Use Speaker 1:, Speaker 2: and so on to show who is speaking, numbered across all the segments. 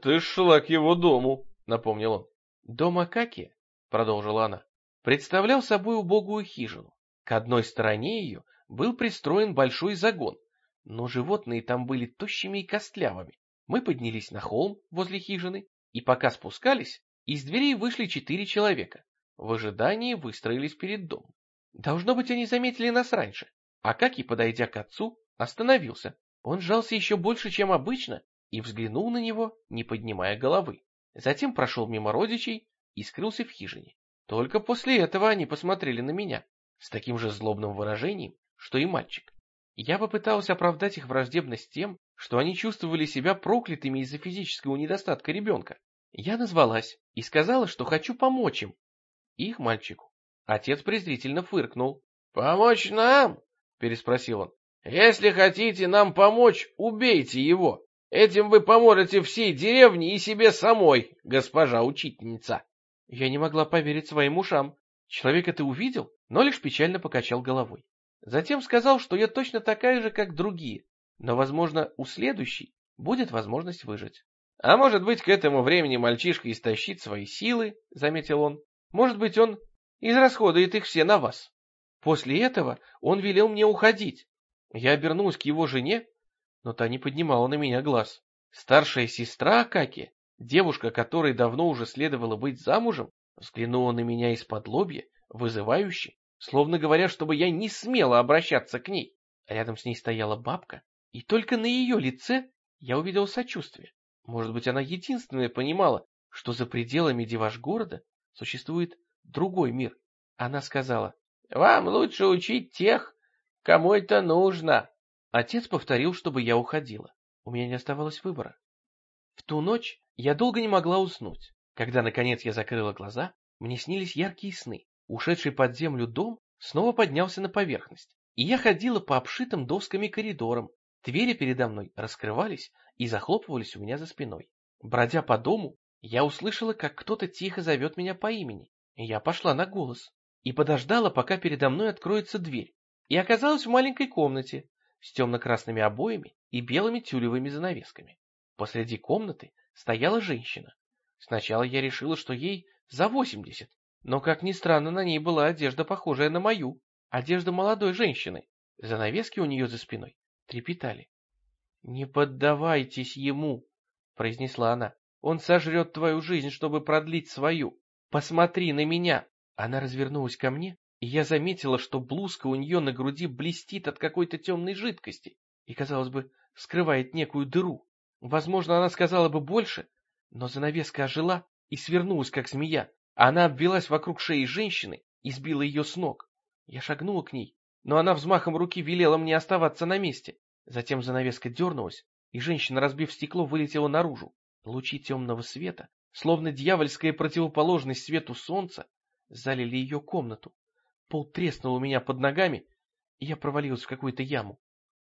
Speaker 1: ты шла к его дому, напомнил он. Дом Акаки, продолжила она, представлял собой убогую хижину. К одной стороне ее был пристроен большой загон, но животные там были тощими и костлявыми. Мы поднялись на холм возле хижины, и пока спускались, из дверей вышли 4 человека. В ожидании выстроились перед домом. Должно быть, они заметили нас раньше. Акаки, подойдя к отцу, остановился. Он сжался еще больше, чем обычно, и взглянул на него, не поднимая головы. Затем прошел мимо родичей и скрылся в хижине. Только после этого они посмотрели на меня, с таким же злобным выражением, что и мальчик. Я попытался оправдать их враждебность тем, что они чувствовали себя проклятыми из-за физического недостатка ребенка. Я назвалась и сказала, что хочу помочь им, их мальчику. Отец презрительно фыркнул. «Помочь нам?» — переспросил он. «Если хотите нам помочь, убейте его. Этим вы поможете всей деревне и себе самой, госпожа учительница». Я не могла поверить своим ушам. Человек это увидел, но лишь печально покачал головой. Затем сказал, что я точно такая же, как другие, но, возможно, у следующей будет возможность выжить. «А может быть, к этому времени мальчишка истощит свои силы», — заметил он. «Может быть, он израсходует их все на вас». После этого он велел мне уходить. Я обернулась к его жене, но та не поднимала на меня глаз. Старшая сестра Акаки, девушка, которой давно уже следовало быть замужем, взглянула на меня из-под лобья, вызывающе, словно говоря, чтобы я не смела обращаться к ней. Рядом с ней стояла бабка, и только на ее лице я увидел сочувствие. Может быть, она единственная понимала, что за пределами Деваш-города существует другой мир. Она сказала: «Вам лучше учить тех, кому это нужно». Отец повторил, чтобы я уходила. У меня не оставалось выбора. В ту ночь я долго не могла уснуть. Когда, наконец, я закрыла глаза, мне снились яркие сны. Ушедший под землю дом снова поднялся на поверхность, и я ходила по обшитым досками коридорам. Двери передо мной раскрывались и захлопывались у меня за спиной. Бродя по дому, я услышала, как кто-то тихо зовет меня по имени. Я пошла на голос и подождала, пока передо мной откроется дверь, и оказалась в маленькой комнате с темно-красными обоями и белыми тюлевыми занавесками. Посреди комнаты стояла женщина. Сначала я решила, что ей за 80, но, как ни странно, на ней была одежда, похожая на мою, одежда молодой женщины. Занавески у нее за спиной трепетали. «Не поддавайтесь ему», — произнесла она. «Он сожрет твою жизнь, чтобы продлить свою. Посмотри на меня». Она развернулась ко мне, и я заметила, что блузка у нее на груди блестит от какой-то темной жидкости и, казалось бы, скрывает некую дыру. Возможно, она сказала бы больше, но занавеска ожила и свернулась, как змея. Она обвилась вокруг шеи женщины и сбила ее с ног. Я шагнула к ней, но она взмахом руки велела мне оставаться на месте. Затем занавеска дернулась, и женщина, разбив стекло, вылетела наружу. Лучи темного света, словно дьявольская противоположность свету солнца, залили ее комнату. Пол треснул у меня под ногами, и я провалилась в какую-то яму.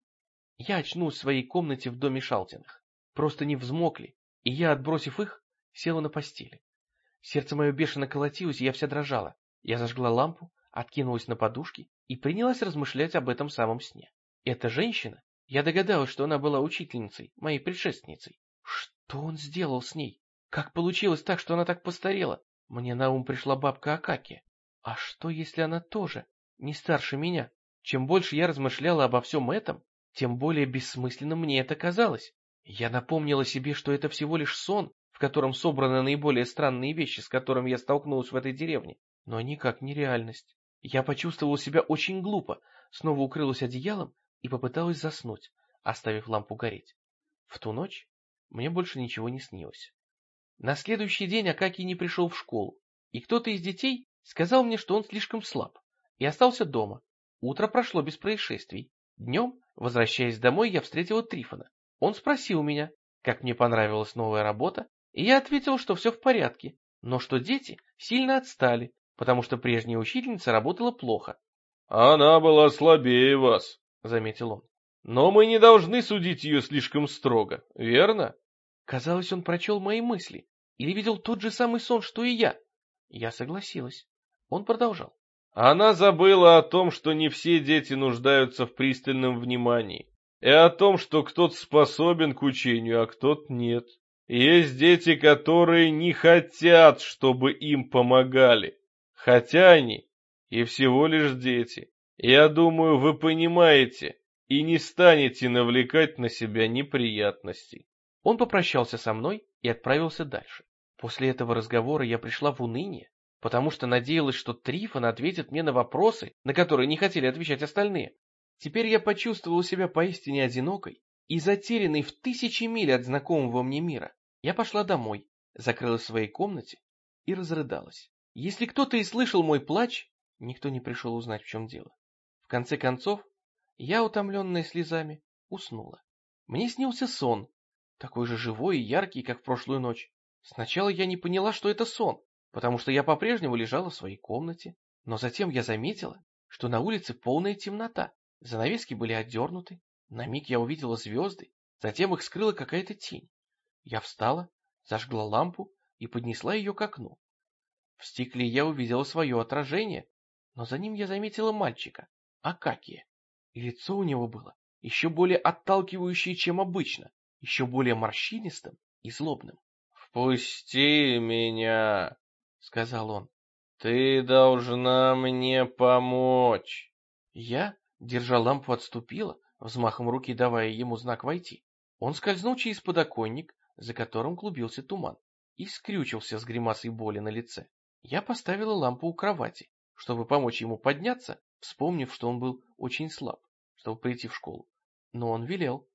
Speaker 1: Я очнулась в своей комнате в доме Шалтиных. Просто не взмокли, и я, отбросив их, села на постели. Сердце мое бешено колотилось, и я вся дрожала. Я зажгла лампу, откинулась на подушки и принялась размышлять об этом самом сне. Эта женщина, я догадалась, что она была учительницей, моей предшественницей. Что он сделал с ней? Как получилось так, что она так постарела? Мне на ум пришла бабка Акаки. А что, если она тоже не старше меня? Чем больше я размышляла обо всем этом, тем более бессмысленным мне это казалось. Я напомнила себе, что это всего лишь сон, в котором собраны наиболее странные вещи, с которыми я столкнулась в этой деревне, но никак не реальность. Я почувствовала себя очень глупо, снова укрылась одеялом и попыталась заснуть, оставив лампу гореть. В ту ночь мне больше ничего не снилось. На следующий день Акаки не пришел в школу, и кто-то из детей сказал мне, что он слишком слаб, и остался дома. Утро прошло без происшествий. Днем, возвращаясь домой, я встретила Трифона. Он спросил меня, как мне понравилась новая работа, и я ответил, что все в порядке, но что дети сильно отстали, потому что прежняя учительница работала плохо.
Speaker 2: «Она была слабее вас», — заметил он. «Но мы не должны судить ее слишком строго, верно?»
Speaker 1: Казалось, он прочел мои мысли или видел тот же самый сон, что и я. Я согласилась. Он продолжал.
Speaker 2: «Она забыла о том, что не все дети нуждаются в пристальном внимании, и о том, что кто-то способен к учению, а кто-то нет. Есть дети, которые не хотят, чтобы им помогали. Хотя они и всего лишь дети. Я думаю, вы понимаете и не станете навлекать на себя неприятностей.
Speaker 1: Он попрощался со мной и отправился дальше. После этого разговора я пришла в уныние, потому что надеялась, что Трифон ответит мне на вопросы, на которые не хотели отвечать остальные. Теперь я почувствовала себя поистине одинокой и затерянной в тысячи миль от знакомого мне мира. Я пошла домой, закрылась в своей комнате и разрыдалась. Если кто-то и слышал мой плач, никто не пришел узнать, в чем дело. В конце концов, я, утомленная слезами, уснула. Мне снился сон, такой же живой и яркий, как в прошлую ночь. Сначала я не поняла, что это сон, потому что я по-прежнему лежала в своей комнате, но затем я заметила, что на улице полная темнота, занавески были отдернуты, на миг я увидела звезды, затем их скрыла какая-то тень. Я встала, зажгла лампу и поднесла ее к окну. В стекле я увидела свое отражение, но за ним я заметила мальчика, Акакия, и лицо у него было еще более отталкивающее, чем обычно, еще более морщинистым и злобным.
Speaker 2: «Впусти меня»,
Speaker 1: — сказал он.
Speaker 2: «Ты должна мне помочь».
Speaker 1: Я, держа лампу, отступила, взмахом руки давая ему знак войти. Он скользнул через подоконник, за которым клубился туман, и скрючился с гримасой боли на лице. Я поставила лампу у кровати, чтобы помочь ему подняться, вспомнив, что он был очень слаб, чтобы прийти в школу. Но он велел.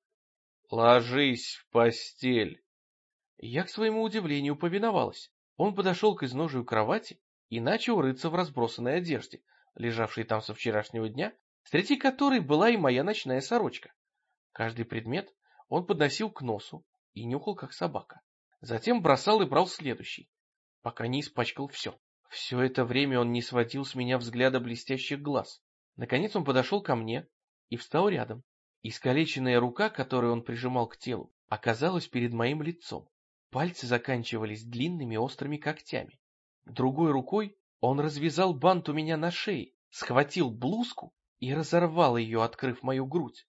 Speaker 2: «Ложись в постель».
Speaker 1: Я, к своему удивлению, повиновалась. Он подошел к изножию кровати и начал рыться в разбросанной одежде, лежавшей там со вчерашнего дня, среди которой была и моя ночная сорочка. Каждый предмет он подносил к носу и нюхал, как собака. Затем бросал и брал следующий, пока не испачкал все. Все это время он не сводил с меня взгляда блестящих глаз. Наконец он подошел ко мне и встал рядом. Искалеченная рука, которую он прижимал к телу, оказалась перед моим лицом. Пальцы заканчивались длинными острыми когтями. Другой рукой он развязал бант у меня на шее, схватил блузку и разорвал ее, открыв мою грудь.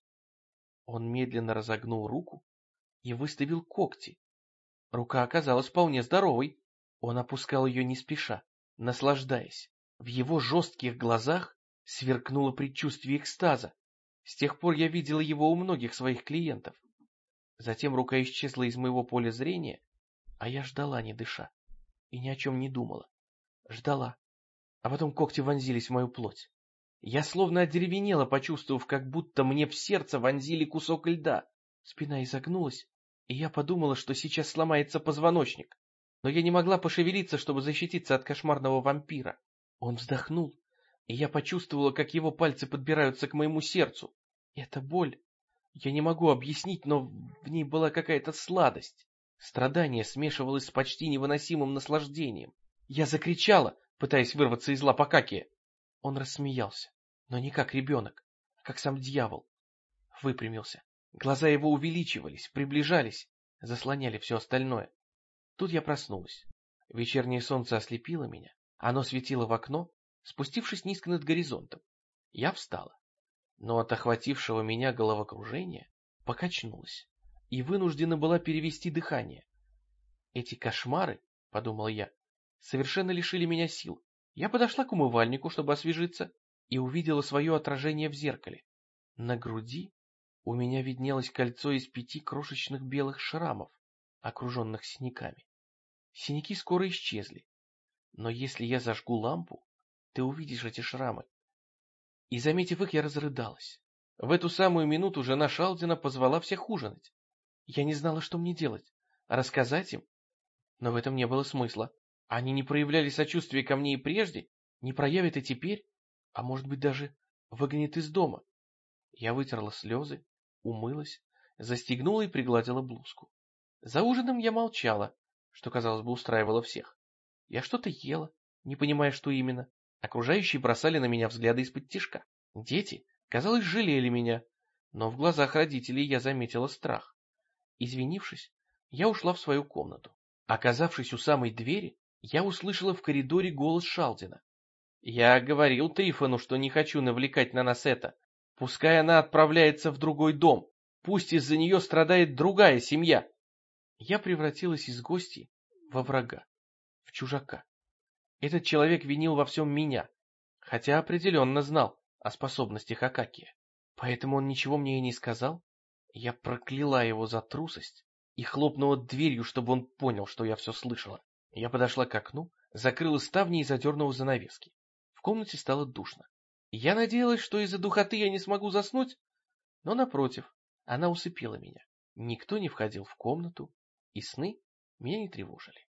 Speaker 1: Он медленно разогнул руку и выставил когти. Рука оказалась вполне здоровой. Он опускал ее не спеша, наслаждаясь. В его жестких глазах сверкнуло предчувствие экстаза. С тех пор я видела его у многих своих клиентов. Затем рука исчезла из моего поля зрения, а я ждала, не дыша, и ни о чем не думала. Ждала. А потом когти вонзились в мою плоть. Я словно одеревенела, почувствовав, как будто мне в сердце вонзили кусок льда. Спина изогнулась, и я подумала, что сейчас сломается позвоночник. Но я не могла пошевелиться, чтобы защититься от кошмарного вампира. Он вздохнул, и я почувствовала, как его пальцы подбираются к моему сердцу. Это боль. Я не могу объяснить, но в ней была какая-то сладость. Страдание смешивалось с почти невыносимым наслаждением. Я закричала, пытаясь вырваться из лап Акакия. Он рассмеялся, но не как ребенок, а как сам дьявол. Выпрямился. Глаза его увеличивались, приближались, заслоняли все остальное. Тут я проснулась. Вечернее солнце ослепило меня. Оно светило в окно, спустившись низко над горизонтом. Я встала, но от охватившего меня головокружения покачнулась и вынуждена была перевести дыхание. Эти кошмары, подумал я, совершенно лишили меня сил. Я подошла к умывальнику, чтобы освежиться, и увидела свое отражение в зеркале. На груди у меня виднелось кольцо из 5 крошечных белых шрамов, окруженных синяками. Синяки скоро исчезли, но если я зажгу лампу, ты увидишь эти шрамы. И, заметив их, я разрыдалась. В эту самую минуту жена Шалдина позвала всех ужинать. Я не знала, что мне делать. Рассказать им? Но в этом не было смысла. Они не проявляли сочувствия ко мне и прежде, не проявят и теперь, а может быть даже выгонят из дома. Я вытерла слезы, умылась, застегнула и пригладила блузку. За ужином я молчала, что, казалось бы, устраивало всех. Я что-то ела, не понимая, что именно. Окружающие бросали на меня взгляды из-под тишка. Дети, казалось, жалели меня, но в глазах родителей я заметила страх. Извинившись, я ушла в свою комнату. Оказавшись у самой двери, я услышала в коридоре голос Шалдина. «Я говорил Трифону, что не хочу навлекать на нас это. Пускай она отправляется в другой дом. Пусть из-за нее страдает другая семья». Я превратилась из гостьи во врага, в чужака. Этот человек винил во всем меня, хотя определенно знал о способностях Акакия. Поэтому он ничего мне и не сказал. Я прокляла его за трусость и хлопнула дверью, чтобы он понял, что я все слышала. Я подошла к окну, закрыла ставни и задернула занавески. В комнате стало душно. Я надеялась, что из-за духоты я не смогу заснуть, но, напротив, она усыпила меня. Никто не входил в комнату, и сны меня не тревожили.